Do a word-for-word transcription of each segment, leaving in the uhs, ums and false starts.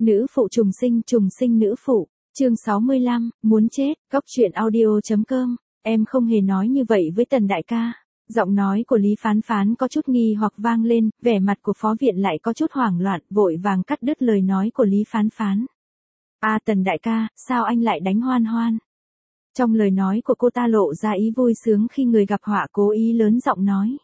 Nữ phụ trùng sinh, trùng sinh nữ phụ. Chương sáu mươi lăm, muốn chết, góc truyện audio chấm com. Em không hề nói như vậy với Tần đại ca. Giọng nói của Lý Phán Phán có chút nghi hoặc vang lên, vẻ mặt của phó viện lại có chút hoảng loạn, vội vàng cắt đứt lời nói của Lý Phán Phán. À Tần đại ca, sao anh lại đánh Hoan Hoan? Trong lời nói của cô ta lộ ra ý vui sướng khi người gặp họa, cố ý lớn giọng nói.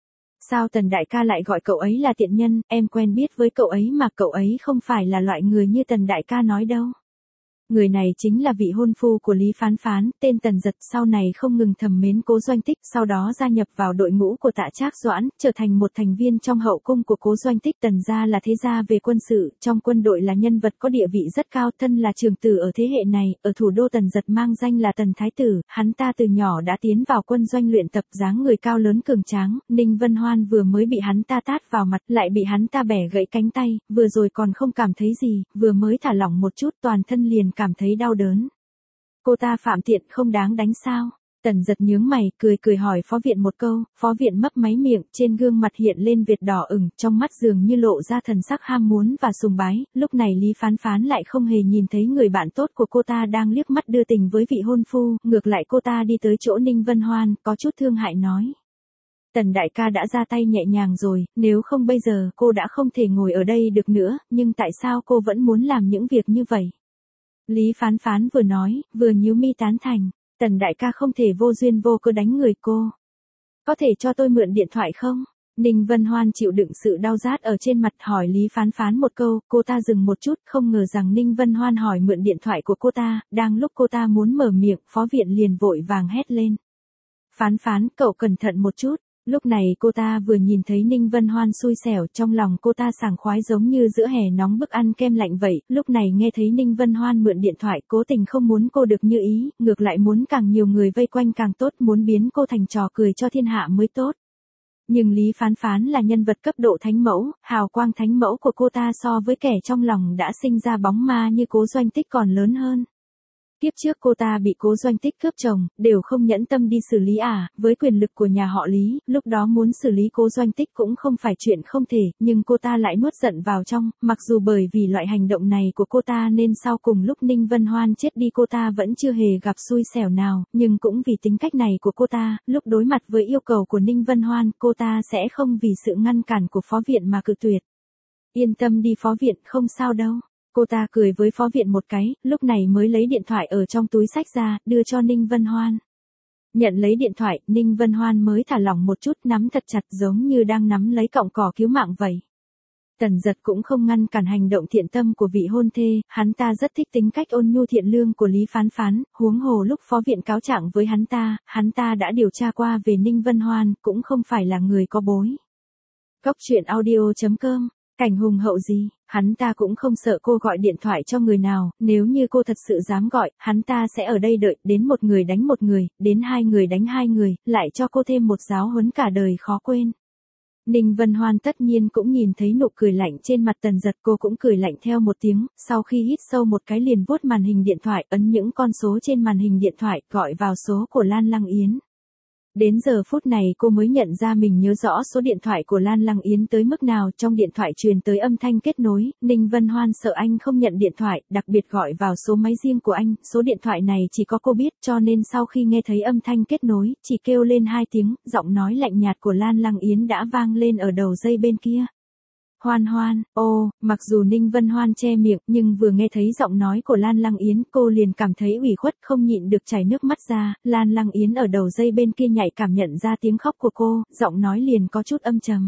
Sao Tần đại ca lại gọi cậu ấy là tiện nhân, em quen biết với cậu ấy mà cậu ấy không phải là loại người như Tần đại ca nói đâu. Người này chính là vị hôn phu của Lý Phán Phán, tên Tần Giật, sau này không ngừng thầm mến Cố Doanh Tích, sau đó gia nhập vào đội ngũ của Tạ Trác Doãn, trở thành một thành viên trong hậu cung của Cố Doanh Tích. Tần gia là thế gia về quân sự, trong quân đội là nhân vật có địa vị rất cao, thân là trường tử ở thế hệ này, ở thủ đô Tần Giật mang danh là Tần Thái Tử, hắn ta từ nhỏ đã tiến vào quân doanh luyện tập, dáng người cao lớn cường tráng. Ninh Vân Hoan vừa mới bị hắn ta tát vào mặt, lại bị hắn ta bẻ gãy cánh tay, vừa rồi còn không cảm thấy gì, vừa mới thả lỏng một chút toàn thân liền cảm thấy đau đớn. Cô ta phạm tiện không đáng đánh sao? Tần Giật nhướng mày, cười cười hỏi phó viện một câu, phó viện mấp máy miệng, trên gương mặt hiện lên vệt đỏ ửng, trong mắt dường như lộ ra thần sắc ham muốn và sùng bái. Lúc này Lý Phán Phán lại không hề nhìn thấy người bạn tốt của cô ta đang liếc mắt đưa tình với vị hôn phu, ngược lại cô ta đi tới chỗ Ninh Vân Hoan, có chút thương hại nói. Tần đại ca đã ra tay nhẹ nhàng rồi, nếu không bây giờ cô đã không thể ngồi ở đây được nữa, nhưng tại sao cô vẫn muốn làm những việc như vậy? Lý Phán Phán vừa nói, vừa nhíu mi tán thành, Tần đại ca không thể vô duyên vô cớ đánh người cô. Có thể cho tôi mượn điện thoại không? Ninh Vân Hoan chịu đựng sự đau rát ở trên mặt hỏi Lý Phán Phán một câu, cô ta dừng một chút, không ngờ rằng Ninh Vân Hoan hỏi mượn điện thoại của cô ta, đang lúc cô ta muốn mở miệng, phó viện liền vội vàng hét lên. Phán Phán, cậu cẩn thận một chút. Lúc này cô ta vừa nhìn thấy Ninh Vân Hoan xui xẻo, trong lòng cô ta sảng khoái giống như giữa hè nóng bức ăn kem lạnh vậy. Lúc này nghe thấy Ninh Vân Hoan mượn điện thoại, cố tình không muốn cô được như ý, ngược lại muốn càng nhiều người vây quanh càng tốt, muốn biến cô thành trò cười cho thiên hạ mới tốt. Nhưng Lý Phán Phán là nhân vật cấp độ thánh mẫu, hào quang thánh mẫu của cô ta so với kẻ trong lòng đã sinh ra bóng ma như Cố Doanh Tích còn lớn hơn. Tiếp trước cô ta bị Cố Doanh Tích cướp chồng, đều không nhẫn tâm đi xử lý à, với quyền lực của nhà họ Lý, lúc đó muốn xử lý Cố Doanh Tích cũng không phải chuyện không thể, nhưng cô ta lại nuốt giận vào trong, mặc dù bởi vì loại hành động này của cô ta nên sau cùng lúc Ninh Vân Hoan chết đi cô ta vẫn chưa hề gặp xui xẻo nào, nhưng cũng vì tính cách này của cô ta, lúc đối mặt với yêu cầu của Ninh Vân Hoan, cô ta sẽ không vì sự ngăn cản của phó viện mà cự tuyệt. Yên tâm đi phó viện, không sao đâu. Cô ta cười với phó viện một cái, lúc này mới lấy điện thoại ở trong túi xách ra, đưa cho Ninh Vân Hoan. Nhận lấy điện thoại, Ninh Vân Hoan mới thả lỏng một chút, nắm thật chặt giống như đang nắm lấy cọng cỏ cứu mạng vậy. Tần Giật cũng không ngăn cản hành động thiện tâm của vị hôn thê, hắn ta rất thích tính cách ôn nhu thiện lương của Lý Phán Phán, huống hồ lúc phó viện cáo trạng với hắn ta, hắn ta đã điều tra qua về Ninh Vân Hoan, cũng không phải là người có bối. Góc truyện audio chấm com. Cảnh hùng hậu gì, hắn ta cũng không sợ cô gọi điện thoại cho người nào, nếu như cô thật sự dám gọi, hắn ta sẽ ở đây đợi, đến một người đánh một người, đến hai người đánh hai người, lại cho cô thêm một giáo huấn cả đời khó quên. Ninh Vân Hoan tất nhiên cũng nhìn thấy nụ cười lạnh trên mặt Tần Giật, cô cũng cười lạnh theo một tiếng, sau khi hít sâu một cái liền vuốt màn hình điện thoại, ấn những con số trên màn hình điện thoại, gọi vào số của Lan Lăng Yến. Đến giờ phút này cô mới nhận ra mình nhớ rõ số điện thoại của Lan Lăng Yến tới mức nào, trong điện thoại truyền tới âm thanh kết nối, Ninh Vân Hoan sợ anh không nhận điện thoại, đặc biệt gọi vào số máy riêng của anh, số điện thoại này chỉ có cô biết cho nên sau khi nghe thấy âm thanh kết nối, chỉ kêu lên hai tiếng, giọng nói lạnh nhạt của Lan Lăng Yến đã vang lên ở đầu dây bên kia. Hoan Hoan, ô, mặc dù Ninh Vân Hoan che miệng, nhưng vừa nghe thấy giọng nói của Lan Lăng Yến, cô liền cảm thấy ủy khuất không nhịn được chảy nước mắt ra, Lan Lăng Yến ở đầu dây bên kia nhạy cảm nhận ra tiếng khóc của cô, giọng nói liền có chút âm trầm.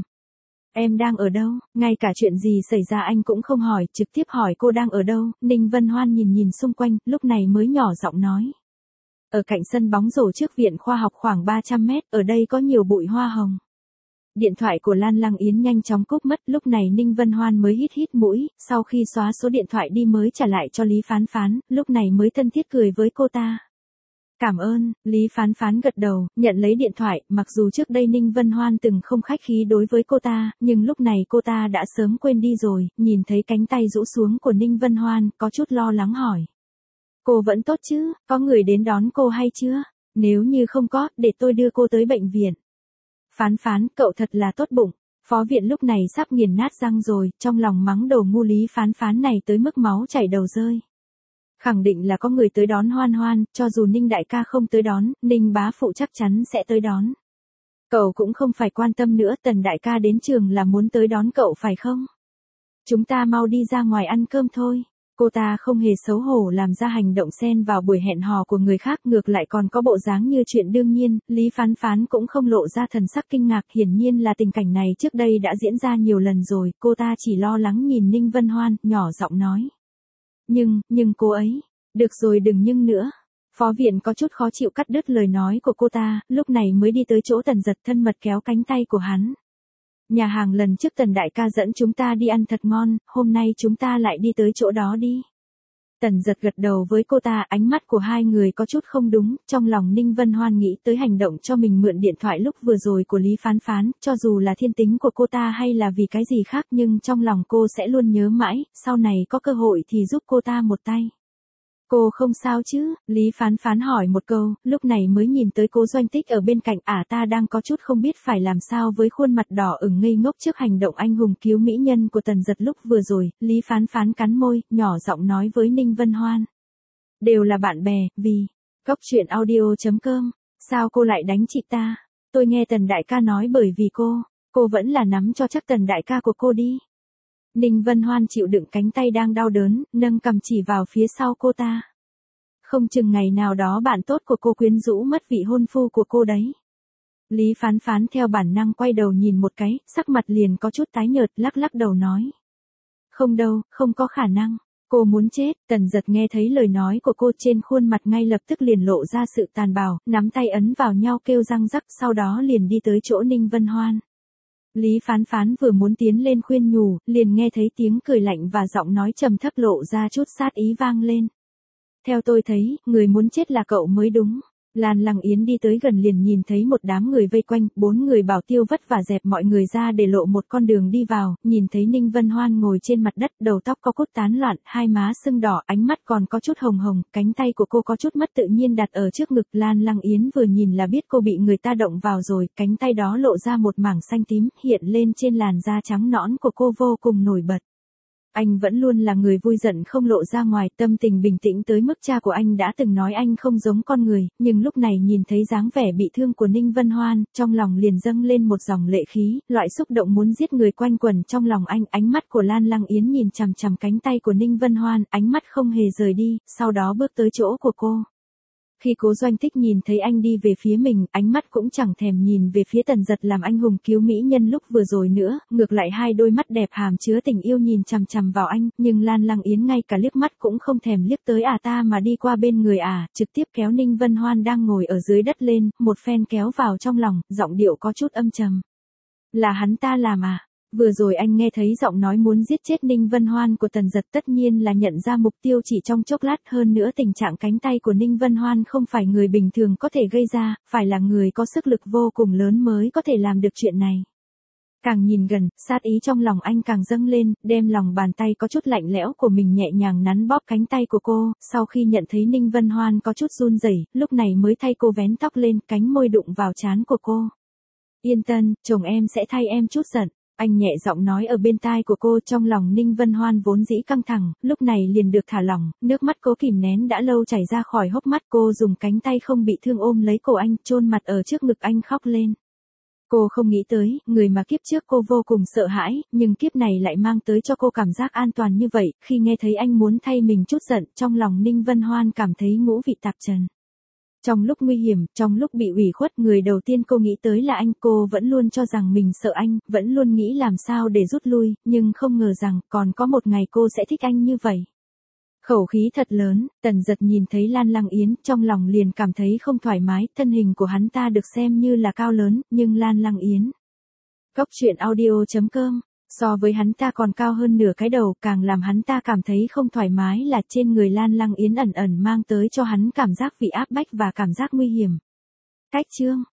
Em đang ở đâu, ngay cả chuyện gì xảy ra anh cũng không hỏi, trực tiếp hỏi cô đang ở đâu, Ninh Vân Hoan nhìn nhìn xung quanh, lúc này mới nhỏ giọng nói. Ở cạnh sân bóng rổ trước viện khoa học khoảng ba trăm mét, ở đây có nhiều bụi hoa hồng. Điện thoại của Lan Lăng Yến nhanh chóng cúp mất, lúc này Ninh Vân Hoan mới hít hít mũi, sau khi xóa số điện thoại đi mới trả lại cho Lý Phán Phán, lúc này mới thân thiết cười với cô ta. Cảm ơn, Lý Phán Phán gật đầu, nhận lấy điện thoại, mặc dù trước đây Ninh Vân Hoan từng không khách khí đối với cô ta, nhưng lúc này cô ta đã sớm quên đi rồi, nhìn thấy cánh tay rũ xuống của Ninh Vân Hoan, có chút lo lắng hỏi. Cô vẫn tốt chứ, có người đến đón cô hay chưa? Nếu như không có, để tôi đưa cô tới bệnh viện. Phán Phán, cậu thật là tốt bụng. Phó viện lúc này sắp nghiền nát răng rồi, trong lòng mắng đồ ngu Lý Phán Phán này tới mức máu chảy đầu rơi. Khẳng định là có người tới đón Hoan Hoan, cho dù Ninh đại ca không tới đón, Ninh bá phụ chắc chắn sẽ tới đón. Cậu cũng không phải quan tâm nữa, Tần đại ca đến trường là muốn tới đón cậu phải không? Chúng ta mau đi ra ngoài ăn cơm thôi. Cô ta không hề xấu hổ làm ra hành động xen vào buổi hẹn hò của người khác, ngược lại còn có bộ dáng như chuyện đương nhiên. Lý Phán Phán cũng không lộ ra thần sắc kinh ngạc, hiển nhiên là tình cảnh này trước đây đã diễn ra nhiều lần rồi. Cô ta chỉ lo lắng nhìn Ninh Vân Hoan, nhỏ giọng nói. Nhưng, nhưng cô ấy, được rồi đừng nhưng nữa. Phó viện có chút khó chịu cắt đứt lời nói của cô ta, lúc này mới đi tới chỗ Tần Giật thân mật kéo cánh tay của hắn. Nhà hàng lần trước Tần đại ca dẫn chúng ta đi ăn thật ngon, hôm nay chúng ta lại đi tới chỗ đó đi. Tần Giật gật đầu với cô ta, ánh mắt của hai người có chút không đúng, trong lòng Ninh Vân Hoan nghĩ tới hành động cho mình mượn điện thoại lúc vừa rồi của Lý Phán Phán, cho dù là thiên tính của cô ta hay là vì cái gì khác nhưng trong lòng cô sẽ luôn nhớ mãi, sau này có cơ hội thì giúp cô ta một tay. Cô không sao chứ? Lý Phán Phán hỏi một câu, lúc này mới nhìn tới Cố Doanh Tích ở bên cạnh, à ta đang có chút không biết phải làm sao với khuôn mặt đỏ ửng ngây ngốc trước hành động anh hùng cứu mỹ nhân của Tần Giật lúc vừa rồi. Lý Phán Phán cắn môi, nhỏ giọng nói với Ninh Vân Hoan. Đều là bạn bè, vì, Cóc truyện audio chấm com, sao cô lại đánh chị ta? Tôi nghe Tần đại ca nói bởi vì cô, cô vẫn là nắm cho chắc Tần đại ca của cô đi. Ninh Vân Hoan chịu đựng cánh tay đang đau đớn, nâng cầm chỉ vào phía sau cô ta. Không chừng ngày nào đó bạn tốt của cô quyến rũ mất vị hôn phu của cô đấy. Lý Phán Phán theo bản năng quay đầu nhìn một cái, sắc mặt liền có chút tái nhợt, lắc lắc đầu nói. Không đâu, không có khả năng. Cô muốn chết. Tần Giật nghe thấy lời nói của cô, trên khuôn mặt ngay lập tức liền lộ ra sự tàn bạo, nắm tay ấn vào nhau kêu răng rắc, sau đó liền đi tới chỗ Ninh Vân Hoan. Lý Phán Phán vừa muốn tiến lên khuyên nhủ, liền nghe thấy tiếng cười lạnh và giọng nói trầm thấp lộ ra chút sát ý vang lên. Theo tôi thấy, người muốn chết là cậu mới đúng. Lan Lăng Yến đi tới gần liền nhìn thấy một đám người vây quanh, bốn người bảo tiêu vất vả dẹp mọi người ra để lộ một con đường đi vào, nhìn thấy Ninh Vân Hoan ngồi trên mặt đất, đầu tóc có cốt tán loạn, hai má sưng đỏ, ánh mắt còn có chút hồng hồng, cánh tay của cô có chút mất tự nhiên đặt ở trước ngực. Lan Lăng Yến vừa nhìn là biết cô bị người ta động vào rồi, cánh tay đó lộ ra một mảng xanh tím, hiện lên trên làn da trắng nõn của cô vô cùng nổi bật. Anh vẫn luôn là người vui giận không lộ ra ngoài, tâm tình bình tĩnh tới mức cha của anh đã từng nói anh không giống con người, nhưng lúc này nhìn thấy dáng vẻ bị thương của Ninh Vân Hoan, trong lòng liền dâng lên một dòng lệ khí, loại xúc động muốn giết người quanh quẩn trong lòng anh. Ánh mắt của Lan Lăng Yến nhìn chằm chằm cánh tay của Ninh Vân Hoan, ánh mắt không hề rời đi, sau đó bước tới chỗ của cô. Khi Cố Doanh Tích nhìn thấy anh đi về phía mình, ánh mắt cũng chẳng thèm nhìn về phía Tần Giật làm anh hùng cứu mỹ nhân lúc vừa rồi nữa, ngược lại hai đôi mắt đẹp hàm chứa tình yêu nhìn chằm chằm vào anh, nhưng Lan Lăng Yến ngay cả liếc mắt cũng không thèm liếc tới à ta mà đi qua bên người à, trực tiếp kéo Ninh Vân Hoan đang ngồi ở dưới đất lên, một phen kéo vào trong lòng, giọng điệu có chút âm trầm. Là hắn ta làm à? Vừa rồi anh nghe thấy giọng nói muốn giết chết Ninh Vân Hoan của Tần Giật, tất nhiên là nhận ra mục tiêu chỉ trong chốc lát, hơn nữa tình trạng cánh tay của Ninh Vân Hoan không phải người bình thường có thể gây ra, phải là người có sức lực vô cùng lớn mới có thể làm được chuyện này. Càng nhìn gần, sát ý trong lòng anh càng dâng lên, đem lòng bàn tay có chút lạnh lẽo của mình nhẹ nhàng nắn bóp cánh tay của cô, sau khi nhận thấy Ninh Vân Hoan có chút run rẩy, lúc này mới thay cô vén tóc lên, cánh môi đụng vào trán của cô. Yên tâm, chồng em sẽ thay em chút giận. Anh nhẹ giọng nói ở bên tai của cô, trong lòng Ninh Vân Hoan vốn dĩ căng thẳng, lúc này liền được thả lỏng, nước mắt cố kìm nén đã lâu chảy ra khỏi hốc mắt, cô dùng cánh tay không bị thương ôm lấy cổ anh, chôn mặt ở trước ngực anh khóc lên. Cô không nghĩ tới, người mà kiếp trước cô vô cùng sợ hãi, nhưng kiếp này lại mang tới cho cô cảm giác an toàn như vậy, khi nghe thấy anh muốn thay mình chút giận, trong lòng Ninh Vân Hoan cảm thấy ngũ vị tạp trần. Trong lúc nguy hiểm, trong lúc bị ủy khuất, người đầu tiên cô nghĩ tới là anh, cô vẫn luôn cho rằng mình sợ anh, vẫn luôn nghĩ làm sao để rút lui, nhưng không ngờ rằng, còn có một ngày cô sẽ thích anh như vậy. Khẩu khí thật lớn, Tần Giật nhìn thấy Lan Lăng Yến, trong lòng liền cảm thấy không thoải mái, thân hình của hắn ta được xem như là cao lớn, nhưng Lan Lăng Yến. Cóc truyện audio chấm com, so với hắn ta còn cao hơn nửa cái đầu, càng làm hắn ta cảm thấy không thoải mái là trên người Lan Lăng Yến ẩn ẩn mang tới cho hắn cảm giác bị áp bách và cảm giác nguy hiểm. Cách chương